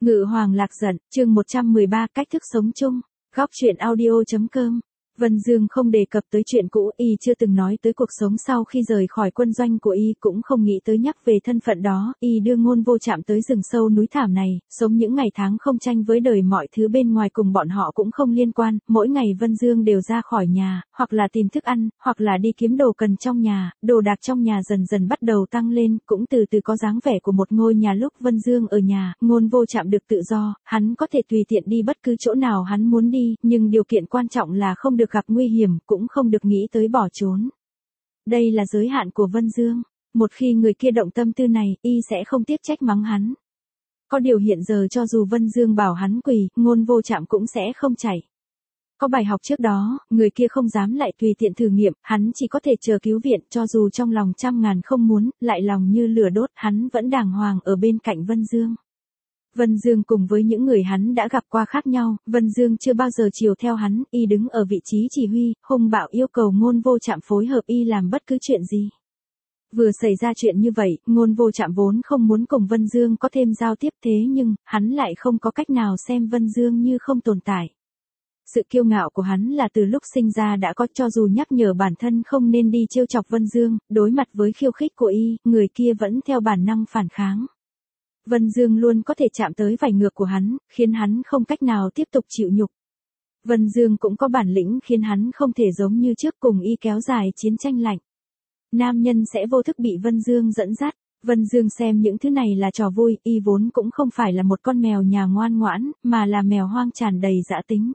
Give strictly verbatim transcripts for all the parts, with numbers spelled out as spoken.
Ngự hoàng lạc giận, chương một trăm mười ba cách thức sống chung, góc truyện audio.com. Vân Dương không đề cập tới chuyện cũ, y chưa từng nói tới cuộc sống sau khi rời khỏi quân doanh của y, cũng không nghĩ tới nhắc về thân phận đó. Y đưa Ngôn Vô Trạm tới rừng sâu núi thảm này, sống những ngày tháng không tranh với đời, mọi thứ bên ngoài cùng bọn họ cũng không liên quan. Mỗi ngày Vân Dương đều ra khỏi nhà, hoặc là tìm thức ăn, hoặc là đi kiếm đồ cần trong nhà. Đồ đạc trong nhà dần dần bắt đầu tăng lên, cũng từ từ có dáng vẻ của một ngôi nhà. Lúc Vân Dương ở nhà, Ngôn Vô Trạm được tự do, hắn có thể tùy tiện đi bất cứ chỗ nào hắn muốn đi, nhưng điều kiện quan trọng là không được gặp nguy hiểm, cũng không được nghĩ tới bỏ trốn. Đây là giới hạn của Vân Dương. Một khi người kia động tâm tư này, y sẽ không tiếc trách mắng hắn. Có điều hiện giờ cho dù Vân Dương bảo hắn quỳ, Ngôn Vô Trạm cũng sẽ không chạy. Có bài học trước đó, người kia không dám lại tùy tiện thử nghiệm, hắn chỉ có thể chờ cứu viện. Cho dù trong lòng trăm ngàn không muốn, lại lòng như lửa đốt, hắn vẫn đàng hoàng ở bên cạnh Vân Dương. Vân Dương cùng với những người hắn đã gặp qua khác nhau, Vân Dương chưa bao giờ chiều theo hắn, y đứng ở vị trí chỉ huy, hung bạo yêu cầu Ngôn Vô Trạm phối hợp y làm bất cứ chuyện gì. Vừa xảy ra chuyện như vậy, Ngôn Vô Trạm vốn không muốn cùng Vân Dương có thêm giao tiếp, thế nhưng, hắn lại không có cách nào xem Vân Dương như không tồn tại. Sự kiêu ngạo của hắn là từ lúc sinh ra đã có, cho dù nhắc nhở bản thân không nên đi trêu chọc Vân Dương, đối mặt với khiêu khích của y, người kia vẫn theo bản năng phản kháng. Vân Dương luôn có thể chạm tới vảy ngược của hắn, khiến hắn không cách nào tiếp tục chịu nhục. Vân Dương cũng có bản lĩnh khiến hắn không thể giống như trước cùng y kéo dài chiến tranh lạnh. Nam nhân sẽ vô thức bị Vân Dương dẫn dắt. Vân Dương xem những thứ này là trò vui, y vốn cũng không phải là một con mèo nhà ngoan ngoãn, mà là mèo hoang tràn đầy dã tính.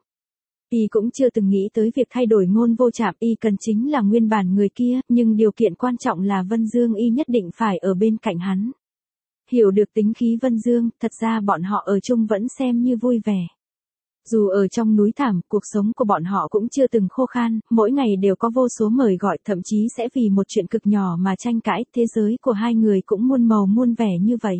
Y cũng chưa từng nghĩ tới việc thay đổi Ngôn Vô Trạm, y cần chính là nguyên bản người kia, nhưng điều kiện quan trọng là Vân Dương y nhất định phải ở bên cạnh hắn. Hiểu được tính khí Vân Dương, thật ra bọn họ ở chung vẫn xem như vui vẻ. Dù ở trong núi thảm, cuộc sống của bọn họ cũng chưa từng khô khan, mỗi ngày đều có vô số mời gọi, thậm chí sẽ vì một chuyện cực nhỏ mà tranh cãi. Thế giới của hai người cũng muôn màu muôn vẻ như vậy.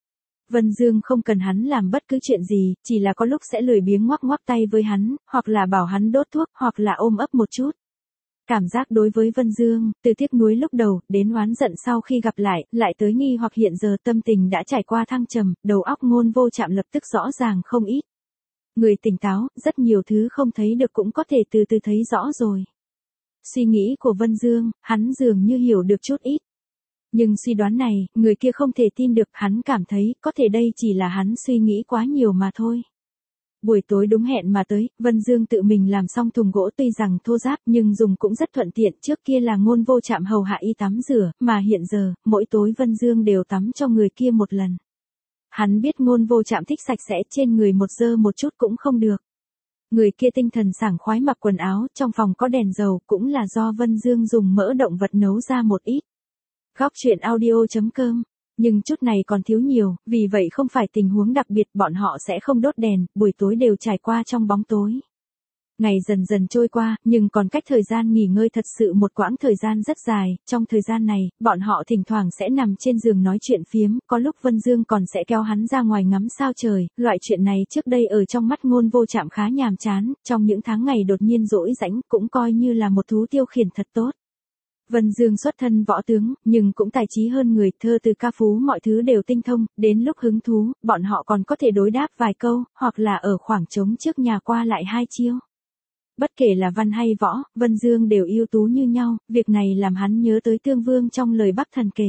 Vân Dương không cần hắn làm bất cứ chuyện gì, chỉ là có lúc sẽ lười biếng ngoắc ngoắc tay với hắn, hoặc là bảo hắn đốt thuốc, hoặc là ôm ấp một chút. Cảm giác đối với Vân Dương, từ tiếc nuối lúc đầu, đến oán giận sau khi gặp lại, lại tới nghi hoặc hiện giờ, tâm tình đã trải qua thăng trầm, đầu óc Ngôn Vô Trạm lập tức rõ ràng không ít. Người tỉnh táo, rất nhiều thứ không thấy được cũng có thể từ từ thấy rõ rồi. Suy nghĩ của Vân Dương, hắn dường như hiểu được chút ít. Nhưng suy đoán này, người kia không thể tin được, hắn cảm thấy, có thể đây chỉ là hắn suy nghĩ quá nhiều mà thôi. Buổi tối đúng hẹn mà tới, Vân Dương tự mình làm xong thùng gỗ, tuy rằng thô ráp nhưng dùng cũng rất thuận tiện. Trước kia là Ngôn Vô Trạm hầu hạ y tắm rửa, mà hiện giờ, mỗi tối Vân Dương đều tắm cho người kia một lần. Hắn biết Ngôn Vô Trạm thích sạch sẽ, trên người một dơ một chút cũng không được. Người kia tinh thần sảng khoái mặc quần áo, trong phòng có đèn dầu, cũng là do Vân Dương dùng mỡ động vật nấu ra một ít. Góc truyện audio.com. Nhưng chút này còn thiếu nhiều, vì vậy không phải tình huống đặc biệt, bọn họ sẽ không đốt đèn, buổi tối đều trải qua trong bóng tối. Ngày dần dần trôi qua, nhưng còn cách thời gian nghỉ ngơi thật sự một quãng thời gian rất dài. Trong thời gian này, bọn họ thỉnh thoảng sẽ nằm trên giường nói chuyện phiếm, có lúc Vân Dương còn sẽ kéo hắn ra ngoài ngắm sao trời. Loại chuyện này trước đây ở trong mắt Ngôn Vô Trạm khá nhàm chán, trong những tháng ngày đột nhiên rỗi rãnh, cũng coi như là một thú tiêu khiển thật tốt. Vân Dương xuất thân võ tướng, nhưng cũng tài trí hơn người, thơ từ ca phú mọi thứ đều tinh thông, đến lúc hứng thú, bọn họ còn có thể đối đáp vài câu, hoặc là ở khoảng trống trước nhà qua lại hai chiêu. Bất kể là văn hay võ, Vân Dương đều ưu tú như nhau, việc này làm hắn nhớ tới Tương Vương trong lời Bắc Thần kể.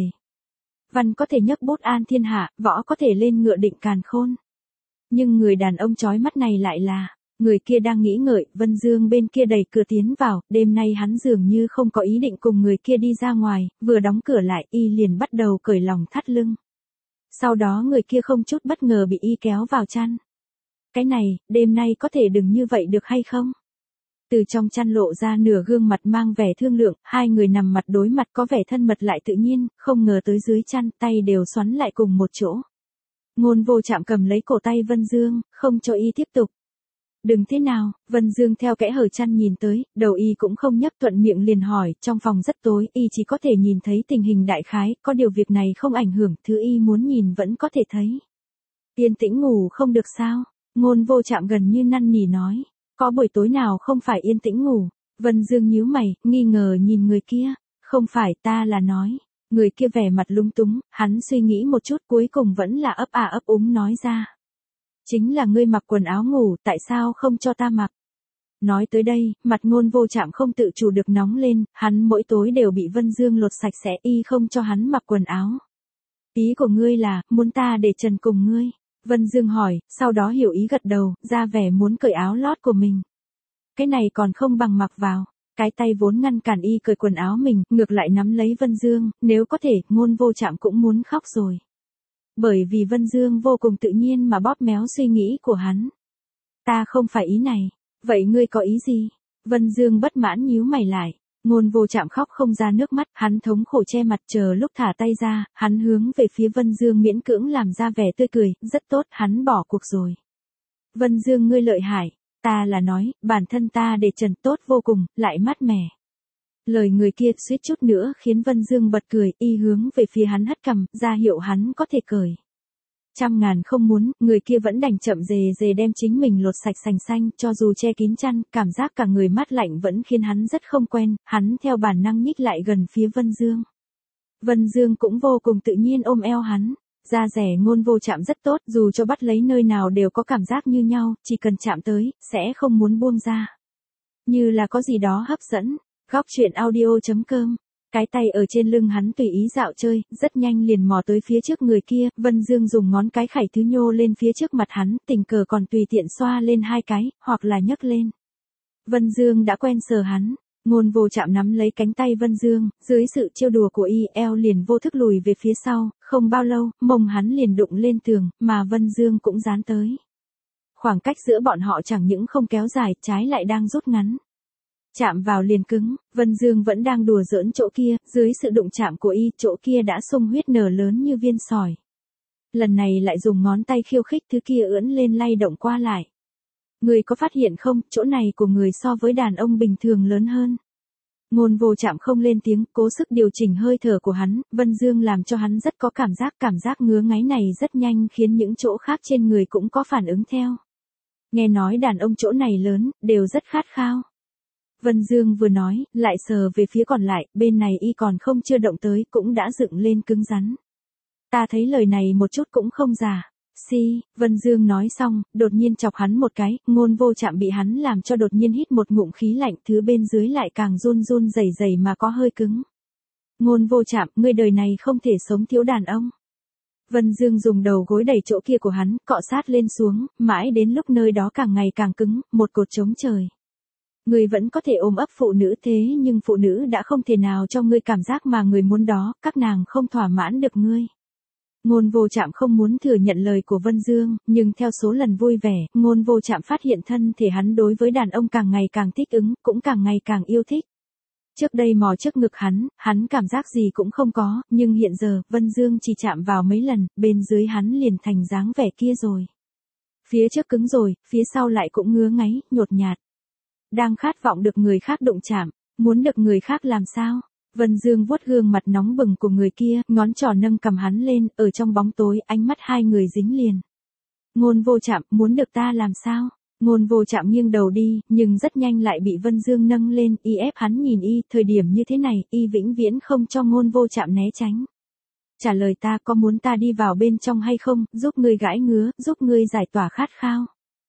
Văn có thể nhấc bút an thiên hạ, võ có thể lên ngựa định càn khôn. Nhưng người đàn ông chói mắt này lại là... Người kia đang nghĩ ngợi, Vân Dương bên kia đẩy cửa tiến vào, đêm nay hắn dường như không có ý định cùng người kia đi ra ngoài, vừa đóng cửa lại, y liền bắt đầu cởi lòng thắt lưng. Sau đó người kia không chút bất ngờ bị y kéo vào chăn. Cái này, đêm nay có thể đừng như vậy được hay không? Từ trong chăn lộ ra nửa gương mặt mang vẻ thương lượng, hai người nằm mặt đối mặt có vẻ thân mật lại tự nhiên, không ngờ tới dưới chăn, tay đều xoắn lại cùng một chỗ. Ngôn Vô Trạm cầm lấy cổ tay Vân Dương, không cho y tiếp tục. Đừng thế nào, Vân Dương theo kẽ hở chăn nhìn tới, đầu y cũng không nhấc, thuận miệng liền hỏi, trong phòng rất tối, y chỉ có thể nhìn thấy tình hình đại khái, có điều việc này không ảnh hưởng, thứ y muốn nhìn vẫn có thể thấy. Yên tĩnh ngủ không được sao? Ngôn Vô Trạm gần như năn nỉ nói, có buổi tối nào không phải yên tĩnh ngủ? Vân Dương nhíu mày, nghi ngờ nhìn người kia, không phải, ta là nói. Người kia vẻ mặt lúng túng, hắn suy nghĩ một chút cuối cùng vẫn là ấp à ấp úng nói ra. Chính là ngươi mặc quần áo ngủ, tại sao không cho ta mặc? Nói tới đây, mặt Ngôn Vô Trạm không tự chủ được nóng lên, hắn mỗi tối đều bị Vân Dương lột sạch sẽ y không cho hắn mặc quần áo. Ý của ngươi là, muốn ta để trần cùng ngươi? Vân Dương hỏi, sau đó hiểu ý gật đầu, ra vẻ muốn cởi áo lót của mình. Cái này còn không bằng mặc vào. Cái tay vốn ngăn cản y cởi quần áo mình, ngược lại nắm lấy Vân Dương, nếu có thể, Ngôn Vô Trạm cũng muốn khóc rồi. Bởi vì Vân Dương vô cùng tự nhiên mà bóp méo suy nghĩ của hắn. Ta không phải ý này. Vậy ngươi có ý gì? Vân Dương bất mãn nhíu mày lại. Ngôn Vô Trạm khóc không ra nước mắt, hắn thống khổ che mặt chờ lúc thả tay ra, hắn hướng về phía Vân Dương miễn cưỡng làm ra vẻ tươi cười, rất tốt, hắn bỏ cuộc rồi. Vân Dương ngươi lợi hại, ta là nói, bản thân ta để trần tốt vô cùng, lại mát mẻ. Lời người kia suýt chút nữa khiến Vân Dương bật cười, y hướng về phía hắn hất cằm, ra hiệu hắn có thể cởi. Trăm ngàn không muốn, người kia vẫn đành chậm rề rề đem chính mình lột sạch sành xanh, cho dù che kín chăn, cảm giác cả người mát lạnh vẫn khiến hắn rất không quen, hắn theo bản năng nhích lại gần phía Vân Dương. Vân Dương cũng vô cùng tự nhiên ôm eo hắn, da rẻ Ngôn Vô Trạm rất tốt, dù cho bắt lấy nơi nào đều có cảm giác như nhau, chỉ cần chạm tới, sẽ không muốn buông ra. Như là có gì đó hấp dẫn, góc truyện audio chấm com. Cái tay ở trên lưng hắn tùy ý dạo chơi, rất nhanh liền mò tới phía trước người kia, Vân Dương dùng ngón cái khảy thứ nhô lên phía trước mặt hắn, tình cờ còn tùy tiện xoa lên hai cái, hoặc là nhấc lên. Vân Dương đã quen sờ hắn, Ngôn Vô Trạm nắm lấy cánh tay Vân Dương, dưới sự trêu đùa của y, eo liền vô thức lùi về phía sau, không bao lâu, mông hắn liền đụng lên tường, mà Vân Dương cũng dán tới. Khoảng cách giữa bọn họ chẳng những không kéo dài, trái lại đang rút ngắn. Chạm vào liền cứng, Vân Dương vẫn đang đùa giỡn chỗ kia, dưới sự đụng chạm của y, chỗ kia đã sung huyết nở lớn như viên sỏi. Lần này lại dùng ngón tay khiêu khích thứ kia ưỡn lên lay động qua lại. Người có phát hiện không, chỗ này của người so với đàn ông bình thường lớn hơn. Ngôn Vô Trạm không lên tiếng, cố sức điều chỉnh hơi thở của hắn, Vân Dương làm cho hắn rất có cảm giác, cảm giác ngứa ngáy này rất nhanh khiến những chỗ khác trên người cũng có phản ứng theo. Nghe nói đàn ông chỗ này lớn, đều rất khát khao. Vân Dương vừa nói, lại sờ về phía còn lại, bên này y còn không chưa động tới, cũng đã dựng lên cứng rắn. Ta thấy lời này một chút cũng không giả. Si, Vân Dương nói xong, đột nhiên chọc hắn một cái, Ngôn Vô Trạm bị hắn làm cho đột nhiên hít một ngụm khí lạnh, thứ bên dưới lại càng run run rẩy rẩy mà có hơi cứng. Ngôn Vô Trạm, ngươi đời này không thể sống thiếu đàn ông. Vân Dương dùng đầu gối đẩy chỗ kia của hắn, cọ sát lên xuống, mãi đến lúc nơi đó càng ngày càng cứng, một cột trống trời. Người vẫn có thể ôm ấp phụ nữ thế nhưng phụ nữ đã không thể nào cho ngươi cảm giác mà người muốn đó, các nàng không thỏa mãn được ngươi. Ngôn Vô Trạm không muốn thừa nhận lời của Vân Dương, nhưng theo số lần vui vẻ, Ngôn Vô Trạm phát hiện thân thể hắn đối với đàn ông càng ngày càng thích ứng, cũng càng ngày càng yêu thích. Trước đây mò trước ngực hắn, hắn cảm giác gì cũng không có, nhưng hiện giờ, Vân Dương chỉ chạm vào mấy lần, bên dưới hắn liền thành dáng vẻ kia rồi. Phía trước cứng rồi, phía sau lại cũng ngứa ngáy, nhột nhạt. Đang khát vọng được người khác đụng chạm, muốn được người khác làm sao? Vân Dương vuốt gương mặt nóng bừng của người kia, ngón trỏ nâng cầm hắn lên, ở trong bóng tối, ánh mắt hai người dính liền. Ngôn Vô Trạm, muốn được ta làm sao? Ngôn Vô Trạm nghiêng đầu đi, nhưng rất nhanh lại bị Vân Dương nâng lên, y ép hắn nhìn y, thời điểm như thế này, y vĩnh viễn không cho Ngôn Vô Trạm né tránh. Trả lời ta, có muốn ta đi vào bên trong hay không, giúp ngươi gãi ngứa, giúp ngươi giải tỏa khát khao.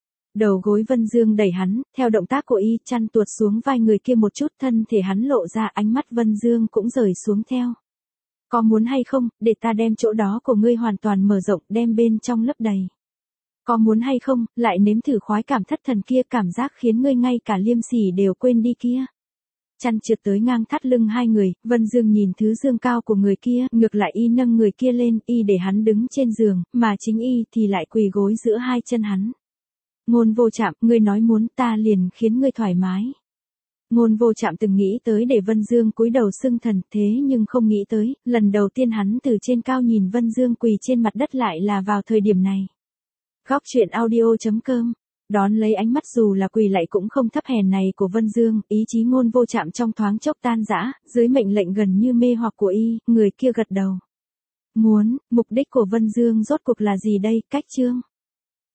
Đầu gối Vân Dương đẩy hắn, theo động tác của y, chăn tuột xuống vai người kia một chút, thân thể hắn lộ ra, ánh mắt Vân Dương cũng rời xuống theo. Có muốn hay không, để ta đem chỗ đó của ngươi hoàn toàn mở rộng, đem bên trong lấp đầy. Có muốn hay không, lại nếm thử khoái cảm thất thần kia, cảm giác khiến ngươi ngay cả liêm sỉ đều quên đi kia. Chăn trượt tới ngang thắt lưng hai người, Vân Dương nhìn thứ dương cao của người kia, ngược lại y nâng người kia lên, y để hắn đứng trên giường, mà chính y thì lại quỳ gối giữa hai chân hắn. Ngôn Vô Trạm, ngươi nói muốn ta liền khiến ngươi thoải mái. Ngôn Vô Trạm từng nghĩ tới để Vân Dương cúi đầu xưng thần, thế nhưng không nghĩ tới, lần đầu tiên hắn từ trên cao nhìn Vân Dương quỳ trên mặt đất lại là vào thời điểm này. Góc truyện audio chấm com. Đón lấy ánh mắt dù là quỳ lạy cũng không thấp hèn này của Vân Dương, ý chí Ngôn Vô Trạm trong thoáng chốc tan rã, dưới mệnh lệnh gần như mê hoặc của y, người kia gật đầu. Muốn, mục đích của Vân Dương rốt cuộc là gì đây, cách chương.